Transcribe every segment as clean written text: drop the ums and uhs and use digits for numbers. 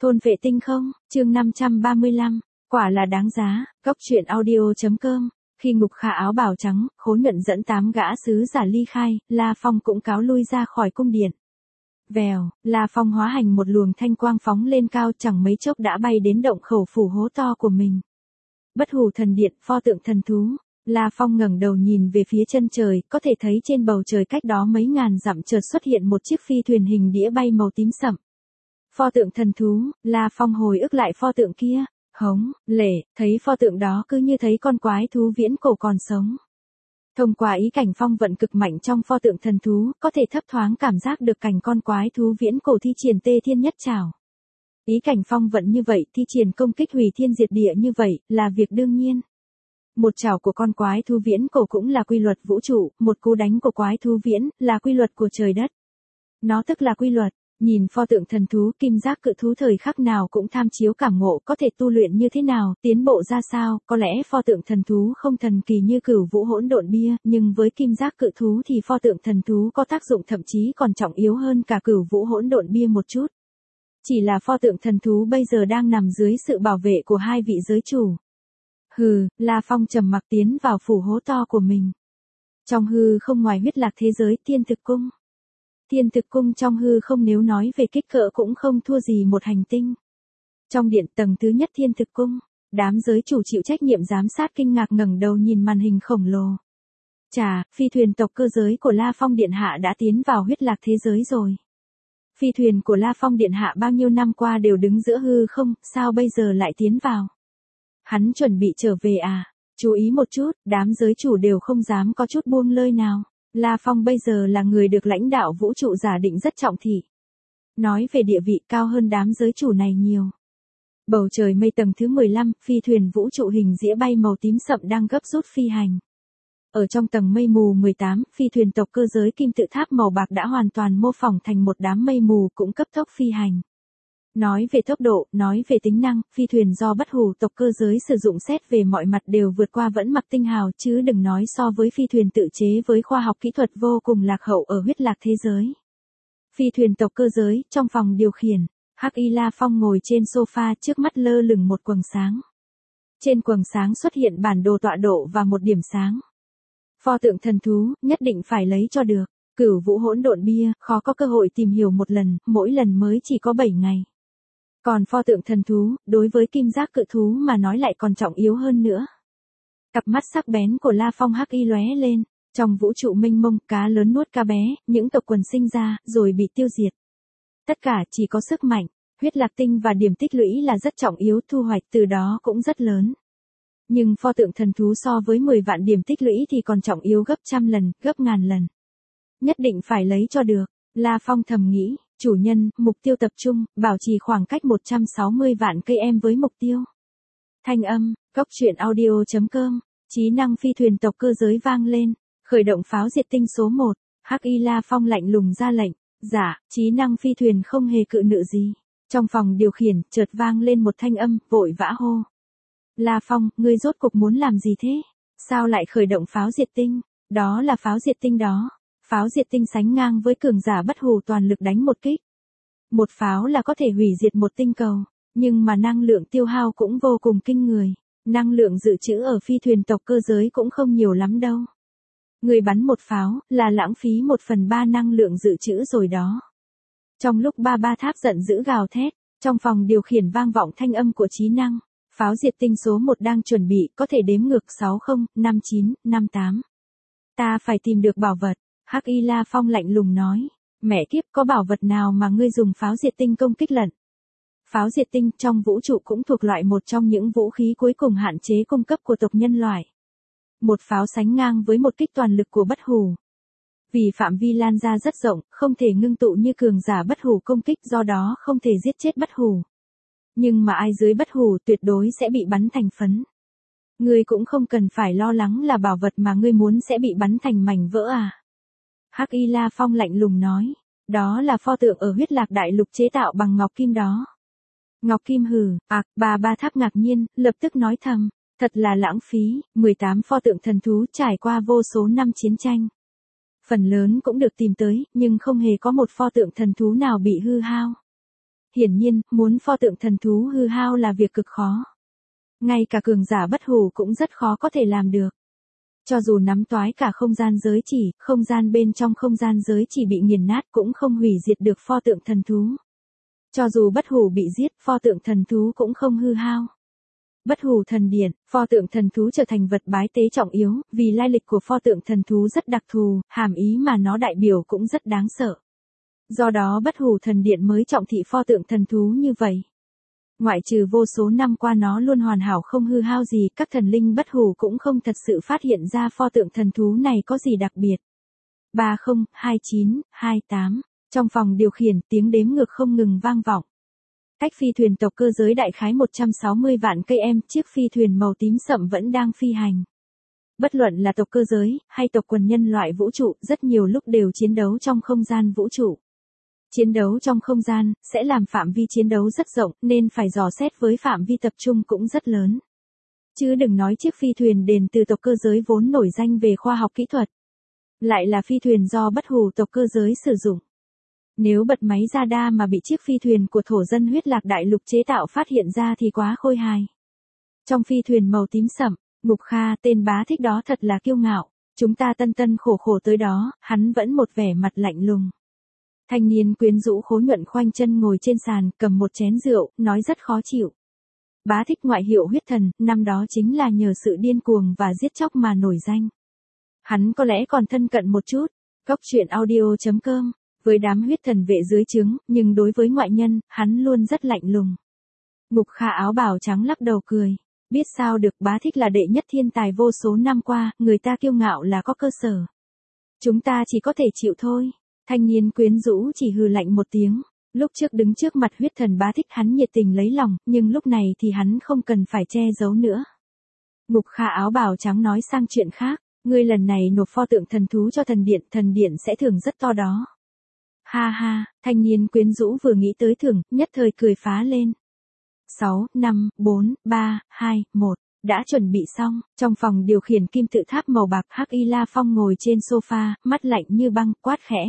Thôn vệ tinh không, chương 535, quả là đáng giá, góc truyện audio.com. Khi Ngục Khả áo bào trắng, Khố Nhuận dẫn 8 gã sứ giả ly khai, La Phong cũng cáo lui ra khỏi cung điện. Vèo, La Phong hóa hành một luồng thanh quang phóng lên cao, chẳng mấy chốc đã bay đến động khẩu phủ hố to của mình. Bất Hủ Thần Điện, pho tượng thần thú. La Phong ngẩng đầu nhìn về phía chân trời, có thể thấy trên bầu trời cách đó mấy ngàn dặm chợt xuất hiện một chiếc phi thuyền hình đĩa bay màu tím sậm. Pho tượng thần thú, La Phong hồi ức lại pho tượng kia, hống, lể, thấy pho tượng đó cứ như thấy con quái thú viễn cổ còn sống. Thông qua ý cảnh phong vận cực mạnh trong pho tượng thần thú, có thể thấp thoáng cảm giác được cảnh con quái thú viễn cổ thi triển Tê Thiên Nhất Trảo. Ý cảnh phong vận như vậy, thi triển công kích hủy thiên diệt địa như vậy, là việc đương nhiên. Một trảo của con quái thú viễn cổ cũng là quy luật vũ trụ, một cú đánh của quái thú viễn, là quy luật của trời đất. Nó tức là quy luật. Nhìn pho tượng thần thú, Kim Giác Cự Thú thời khắc nào cũng tham chiếu cảm ngộ có thể tu luyện như thế nào, tiến bộ ra sao, có lẽ pho tượng thần thú không thần kỳ như Cửu Vũ Hỗn Độn Bia, nhưng với Kim Giác Cự Thú thì pho tượng thần thú có tác dụng thậm chí còn trọng yếu hơn cả Cửu Vũ Hỗn Độn Bia một chút. Chỉ là pho tượng thần thú bây giờ đang nằm dưới sự bảo vệ của hai vị giới chủ. Hừ, La Phong trầm mặc tiến vào phủ hố to của mình. Trong hư không ngoài huyết lạc thế giới Thiên Thực Cung. Thiên Thực Cung trong hư không nếu nói về kích cỡ cũng không thua gì một hành tinh. Trong điện tầng thứ nhất Thiên Thực Cung, đám giới chủ chịu trách nhiệm giám sát kinh ngạc ngẩng đầu nhìn màn hình khổng lồ. Chà, phi thuyền tộc cơ giới của La Phong Điện Hạ đã tiến vào huyết lạc thế giới rồi. Phi thuyền của La Phong Điện Hạ bao nhiêu năm qua đều đứng giữa hư không, sao bây giờ lại tiến vào? Hắn chuẩn bị trở về à? Chú ý một chút, đám giới chủ đều không dám có chút buông lơi nào. La Phong bây giờ là người được lãnh đạo vũ trụ giả định rất trọng thị. Nói về địa vị cao hơn đám giới chủ này nhiều. Bầu trời mây tầng thứ 15, phi thuyền vũ trụ hình dĩa bay màu tím sậm đang gấp rút phi hành. Ở trong tầng mây mù 18, phi thuyền tộc cơ giới kim tự tháp màu bạc đã hoàn toàn mô phỏng thành một đám mây mù cũng cấp tốc phi hành. Nói về tốc độ, nói về tính năng, phi thuyền do Bất Hủ tộc cơ giới sử dụng xét về mọi mặt đều vượt qua Vẫn Mặc Tinh Hào chứ đừng nói so với phi thuyền tự chế với khoa học kỹ thuật vô cùng lạc hậu ở huyết lạc thế giới. Phi thuyền tộc cơ giới, trong phòng điều khiển, Hắc Y La Phong ngồi trên sofa trước mắt lơ lửng một quầng sáng. Trên quầng sáng xuất hiện bản đồ tọa độ và một điểm sáng. Pho tượng thần thú, nhất định phải lấy cho được. Cửu Vũ Hỗn Độn Bia, khó có cơ hội tìm hiểu một lần, mỗi lần mới chỉ có 7 ngày. Còn pho tượng thần thú, đối với Kim Giác Cự Thú mà nói lại còn trọng yếu hơn nữa. Cặp mắt sắc bén của La Phong Hắc Y lóe lên, trong vũ trụ mênh mông, cá lớn nuốt cá bé, những tộc quần sinh ra, rồi bị tiêu diệt. Tất cả chỉ có sức mạnh, huyết lạc tinh và điểm tích lũy là rất trọng yếu, thu hoạch từ đó cũng rất lớn. Nhưng pho tượng thần thú so với 10 vạn điểm tích lũy thì còn trọng yếu gấp trăm lần, gấp ngàn lần. Nhất định phải lấy cho được, La Phong thầm nghĩ. Chủ nhân, mục tiêu tập trung, bảo trì khoảng cách 160 vạn cây em với mục tiêu. Thanh âm, góc truyện audio.com, trí năng phi thuyền tộc cơ giới vang lên, khởi động pháo diệt tinh số 1, Hắc Y La Phong lạnh lùng ra lệnh, dạ, trí năng phi thuyền không hề cự nữ gì. Trong phòng điều khiển, chợt vang lên một thanh âm, vội vã hô. La Phong, ngươi rốt cục muốn làm gì thế? Sao lại khởi động pháo diệt tinh? Đó là pháo diệt tinh đó. Pháo diệt tinh sánh ngang với cường giả Bất Hủ toàn lực đánh một kích. Một pháo là có thể hủy diệt một tinh cầu, nhưng mà năng lượng tiêu hao cũng vô cùng kinh người. Năng lượng dự trữ ở phi thuyền tộc cơ giới cũng không nhiều lắm đâu. Người bắn một pháo là lãng phí 1/3 năng lượng dự trữ rồi đó. Trong lúc ba tháp giận dữ gào thét, trong phòng điều khiển vang vọng thanh âm của trí năng. Pháo diệt tinh số 1 đang chuẩn bị, có thể đếm ngược 60, 59, 58. Ta phải tìm được bảo vật. Hắc Y La Phong lạnh lùng nói, mẹ kiếp, có bảo vật nào mà ngươi dùng pháo diệt tinh công kích lận? Pháo diệt tinh trong vũ trụ cũng thuộc loại một trong những vũ khí cuối cùng hạn chế cung cấp của tộc nhân loại. Một pháo sánh ngang với một kích toàn lực của Bất Hủ. Vì phạm vi lan ra rất rộng, không thể ngưng tụ như cường giả Bất Hủ công kích, do đó không thể giết chết Bất Hủ. Nhưng mà ai dưới Bất Hủ tuyệt đối sẽ bị bắn thành phấn. Ngươi cũng không cần phải lo lắng là bảo vật mà ngươi muốn sẽ bị bắn thành mảnh vỡ à? Hắc Y La Phong lạnh lùng nói, đó là pho tượng ở huyết lạc đại lục chế tạo bằng ngọc kim đó. Ngọc kim hừ, ba tháp ngạc nhiên, lập tức nói thầm, thật là lãng phí, 18 pho tượng thần thú trải qua vô số năm chiến tranh. Phần lớn cũng được tìm tới, nhưng không hề có một pho tượng thần thú nào bị hư hao. hiển nhiên, muốn pho tượng thần thú hư hao là việc cực khó. Ngay cả cường giả bất hủ cũng rất khó có thể làm được. Cho dù nắm toái cả không gian giới chỉ, không gian bên trong không gian giới chỉ bị nghiền nát cũng không hủy diệt được pho tượng thần thú. Cho dù bất hủ bị giết, pho tượng thần thú cũng không hư hao. Bất hủ thần điện, pho tượng thần thú trở thành vật bái tế trọng yếu, vì lai lịch của pho tượng thần thú rất đặc thù, hàm ý mà nó đại biểu cũng rất đáng sợ. Do đó bất hủ thần điện mới trọng thị pho tượng thần thú như vậy. Ngoại trừ vô số năm qua nó luôn hoàn hảo không hư hao gì, các thần linh bất hủ cũng không thật sự phát hiện ra pho tượng thần thú này có gì đặc biệt. 302928 Trong phòng điều khiển, tiếng đếm ngược không ngừng vang vọng. Cách phi thuyền tộc cơ giới đại khái 160 vạn cây em, chiếc phi thuyền màu tím sậm vẫn đang phi hành. Bất luận là tộc cơ giới, hay tộc quần nhân loại vũ trụ, rất nhiều lúc đều chiến đấu trong không gian vũ trụ. Chiến đấu trong không gian, sẽ làm phạm vi chiến đấu rất rộng, nên phải dò xét với phạm vi tập trung cũng rất lớn. Chứ đừng nói chiếc phi thuyền đến từ tộc cơ giới vốn nổi danh về khoa học kỹ thuật. Lại là phi thuyền do bất hủ tộc cơ giới sử dụng. Nếu bật máy radar mà bị chiếc phi thuyền của thổ dân huyết lạc đại lục chế tạo phát hiện ra thì quá khôi hài. Trong phi thuyền màu tím sậm, Ngục Kha, tên bá thích đó thật là kiêu ngạo. Chúng ta tân tân khổ khổ tới đó, hắn vẫn một vẻ mặt lạnh lùng. Thanh niên quyến rũ khố nhuận khoanh chân ngồi trên sàn, cầm một chén rượu, nói rất khó chịu. Bá thích ngoại hiệu huyết thần, năm đó chính là nhờ sự điên cuồng và giết chóc mà nổi danh. Hắn có lẽ còn thân cận một chút. Cóc truyện audio.com Với đám huyết thần vệ dưới trướng, nhưng đối với ngoại nhân, hắn luôn rất lạnh lùng. Ngục Kha áo bào trắng lắc đầu cười. Biết sao được, bá thích là đệ nhất thiên tài vô số năm qua, người ta kiêu ngạo là có cơ sở. Chúng ta chỉ có thể chịu thôi. Thanh niên quyến rũ chỉ hừ lạnh một tiếng. Lúc trước đứng trước mặt huyết thần bá thích hắn nhiệt tình lấy lòng, nhưng lúc này thì hắn không cần phải che giấu nữa. Ngục Kha áo bào trắng nói sang chuyện khác. Ngươi lần này nộp pho tượng thần thú cho thần điện sẽ thưởng rất to đó. Ha ha, thanh niên quyến rũ vừa nghĩ tới thưởng, nhất thời cười phá lên. 6, 5, 4, 3, 2, 1, đã chuẩn bị xong, trong phòng điều khiển kim tự tháp màu bạc Hắc Y La Phong ngồi trên sofa, mắt lạnh như băng, quát khẽ.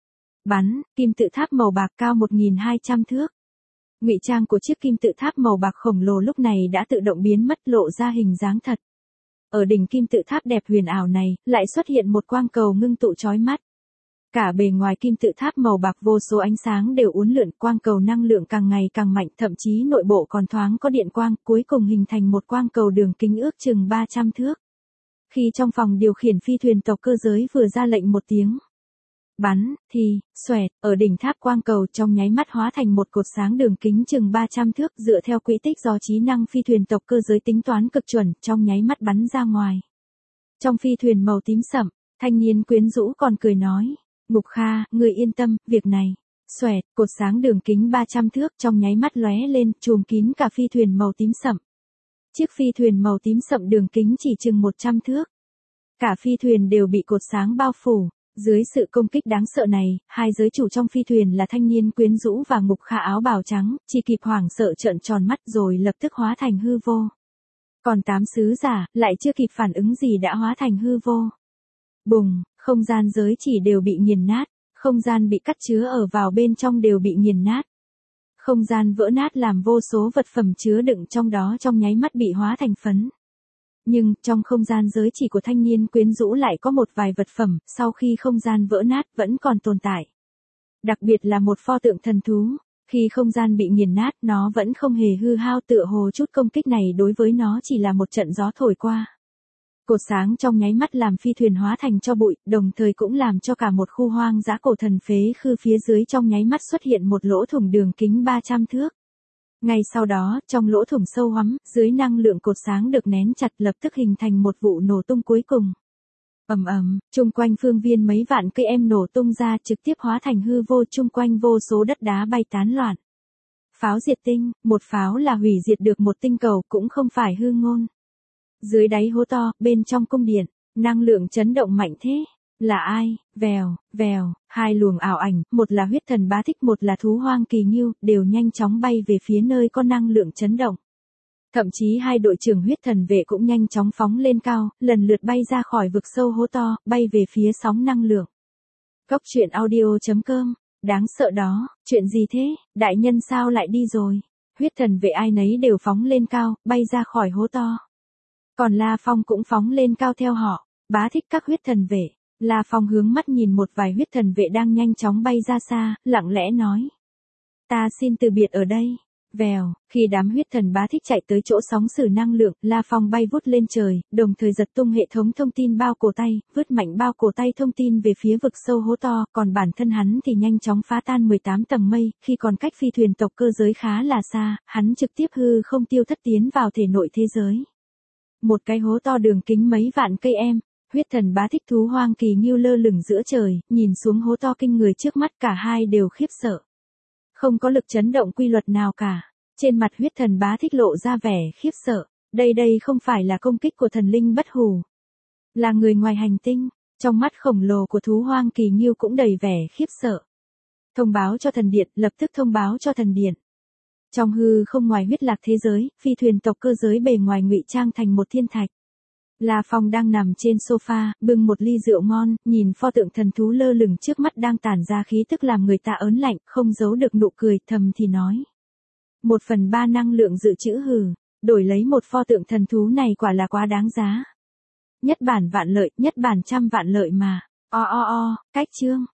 Bắn, kim tự tháp màu bạc cao 1.200 thước. Ngụy trang của chiếc kim tự tháp màu bạc khổng lồ lúc này đã tự động biến mất lộ ra hình dáng thật. Ở đỉnh kim tự tháp đẹp huyền ảo này, lại xuất hiện một quang cầu ngưng tụ chói mắt. Cả bề ngoài kim tự tháp màu bạc vô số ánh sáng đều uốn lượn, quang cầu năng lượng càng ngày càng mạnh, thậm chí nội bộ còn thoáng có điện quang, cuối cùng hình thành một quang cầu đường kính ước chừng 300 thước. Khi trong phòng điều khiển phi thuyền tộc cơ giới vừa ra lệnh một tiếng bắn, thì, xoẹt, ở đỉnh tháp quang cầu trong nháy mắt hóa thành một cột sáng đường kính chừng 300 thước, dựa theo quỹ tích do trí năng phi thuyền tộc cơ giới tính toán cực chuẩn, trong nháy mắt bắn ra ngoài. Trong phi thuyền màu tím sậm, thanh niên quyến rũ còn cười nói. Ngục Kha, người yên tâm, việc này. Xoẹt, cột sáng đường kính 300 thước trong nháy mắt lóe lên, trùm kín cả phi thuyền màu tím sậm. Chiếc phi thuyền màu tím sậm đường kính chỉ chừng 100 thước. Cả phi thuyền đều bị cột sáng bao phủ. Dưới sự công kích đáng sợ này, hai giới chủ trong phi thuyền là thanh niên quyến rũ và Ngục Kha áo bào trắng, chỉ kịp hoảng sợ trợn tròn mắt rồi lập tức hóa thành hư vô. Còn 8 sứ giả, lại chưa kịp phản ứng gì đã hóa thành hư vô. Bùng, không gian giới chỉ đều bị nghiền nát, không gian bị cắt chứa ở vào bên trong đều bị nghiền nát. Không gian vỡ nát làm vô số vật phẩm chứa đựng trong đó trong nháy mắt bị hóa thành phấn. Nhưng, trong không gian giới chỉ của thanh niên quyến rũ lại có một vài vật phẩm, sau khi không gian vỡ nát vẫn còn tồn tại. Đặc biệt là một pho tượng thần thú, khi không gian bị nghiền nát nó vẫn không hề hư hao, tựa hồ chút công kích này đối với nó chỉ là một trận gió thổi qua. Cột sáng trong nháy mắt làm phi thuyền hóa thành tro bụi, đồng thời cũng làm cho cả một khu hoang dã cổ thần phế khư phía dưới trong nháy mắt xuất hiện một lỗ thủng đường kính 300 thước. Ngay sau đó, trong lỗ thủng sâu hoắm, dưới năng lượng cột sáng được nén chặt lập tức hình thành một vụ nổ tung cuối cùng. Ầm ầm, chung quanh phương viên mấy vạn cây em nổ tung ra, trực tiếp hóa thành hư vô, chung quanh vô số đất đá bay tán loạn. Pháo diệt tinh, một pháo là hủy diệt được một tinh cầu, cũng không phải hư ngôn. Dưới đáy hố to, bên trong cung điện, năng lượng chấn động mạnh thế. Là ai? Vèo, vèo, hai luồng ảo ảnh, một là huyết thần bá thích, một là thú hoang kỳ nghiêu, đều nhanh chóng bay về phía nơi có năng lượng chấn động. Thậm chí hai đội trưởng huyết thần vệ cũng nhanh chóng phóng lên cao, lần lượt bay ra khỏi vực sâu hố to, bay về phía sóng năng lượng. Cóc truyện audio.com Đáng sợ đó, chuyện gì thế, đại nhân sao lại đi rồi? Huyết thần vệ ai nấy đều phóng lên cao, bay ra khỏi hố to. Còn La Phong cũng phóng lên cao theo họ, bá thích các huyết thần vệ. La Phong hướng mắt nhìn một vài huyết thần vệ đang nhanh chóng bay ra xa, lặng lẽ nói. Ta xin từ biệt ở đây. Vèo, khi đám huyết thần bá thích chạy tới chỗ sóng sử năng lượng, La Phong bay vút lên trời, đồng thời giật tung hệ thống thông tin bao cổ tay, vứt mạnh bao cổ tay thông tin về phía vực sâu hố to, còn bản thân hắn thì nhanh chóng phá tan 18 tầng mây, khi còn cách phi thuyền tộc cơ giới khá là xa, hắn trực tiếp hư không tiêu thất tiến vào thể nội thế giới. Một cái hố to đường kính mấy vạn cây em. Huyết thần bá thích thú hoang kỳ nghiêu lơ lửng giữa trời, nhìn xuống hố to kinh người trước mắt, cả hai đều khiếp sợ. Không có lực chấn động quy luật nào cả. Trên mặt huyết thần bá thích lộ ra vẻ khiếp sợ. Đây không phải là công kích của thần linh bất hủ. Là người ngoài hành tinh. Trong mắt khổng lồ của thú hoang kỳ nghiêu cũng đầy vẻ khiếp sợ. Thông báo cho thần điện, lập tức thông báo cho thần điện. Trong hư không ngoài huyết lạc thế giới, phi thuyền tộc cơ giới bề ngoài ngụy trang thành một thiên thạch. La Phong đang nằm trên sofa, bưng một ly rượu ngon, nhìn pho tượng thần thú lơ lửng trước mắt đang tản ra khí tức làm người ta ớn lạnh, không giấu được nụ cười, thầm thì nói. 1/3 năng lượng dự trữ hừ, đổi lấy một pho tượng thần thú này quả là quá đáng giá. Nhất bản vạn lợi, nhất bản trăm vạn lợi mà. Cách chương.